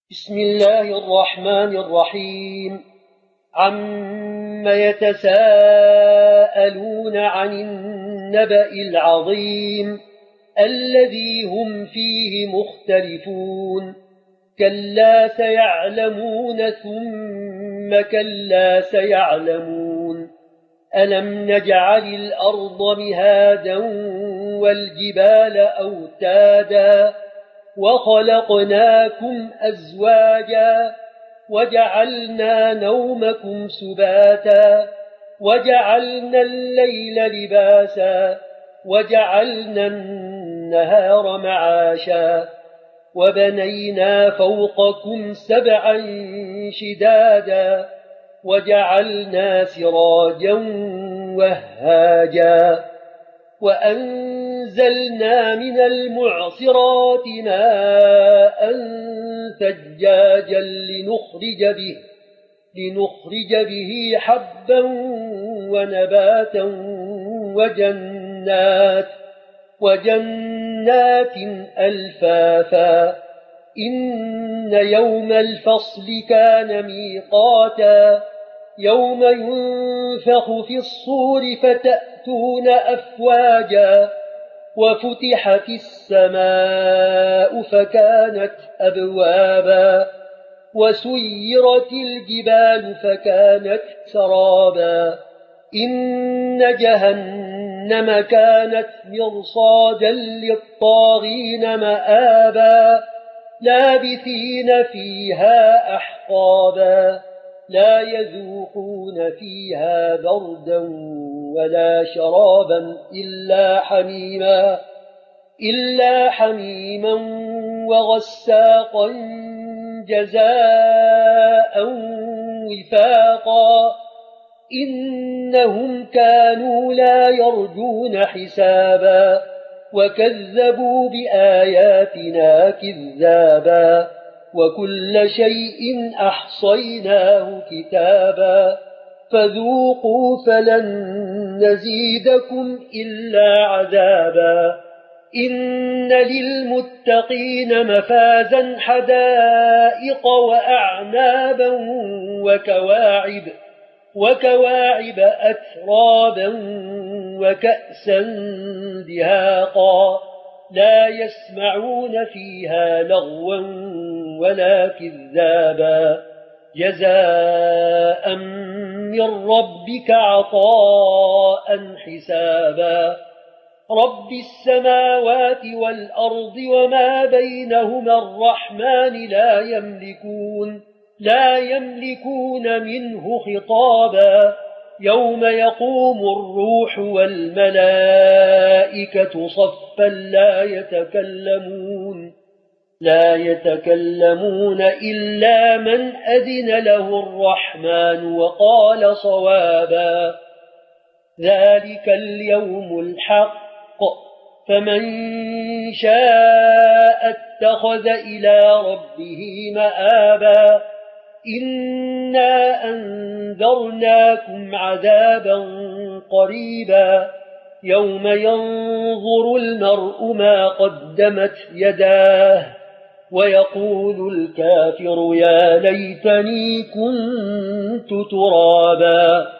بسم الله الرحمن الرحيم عم يتساءلون عن النبأ العظيم الذي هم فيه مختلفون كلا سيعلمون ثم كلا سيعلمون ألم نجعل الأرض مهادا والجبال أوتادا وخلقناكم أزواجا وجعلنا نومكم سباتا وجعلنا الليل لباسا وجعلنا النهار معاشا وبنينا فوقكم سبعا شدادا وجعلنا سراجا وهاجا وأنزلنا من المعصرات ماء ثجاجا لنخرج به حبا ونباتا وجنات ألفافا إن يوم الفصل كان ميقاتا يوم ينفخ في الصور فتأتون أفواجا وفتحت السماء فكانت أبوابا وسيرت الجبال فكانت سرابا إن جهنم كانت مرصادا للطاغين مآبا لابثين فيها أحقابا لا يذوقون فيها بردا ولا شرابا إلا حميما وغساقا جزاء وفاقا إنهم كانوا لا يرجون حسابا وكذبوا بآياتنا كذابا وكل شيء أحصيناه كتابا فذوقوا فلن نزيدكم إلا عذابا إن للمتقين مفازا حدائق وأعنابا وكواعب أترابا وكأسا دهاقا لا يسمعون فيها لغوا ولا كذابا جزاء من ربك عطاء حسابا رب السماوات والأرض وما بينهما الرحمن لا يملكون منه خطابا يوم يقوم الروح والملائكة صفا لا يتكلمون إلا من أذن له الرحمن وقال صوابا ذلك اليوم الحق فمن شاء اتخذ إلى ربه مآبا إنا أنذرناكم عذابا قريبا يوم ينظر المرء ما قدمت يداه ويقول الكافر يا ليتني كنت ترابا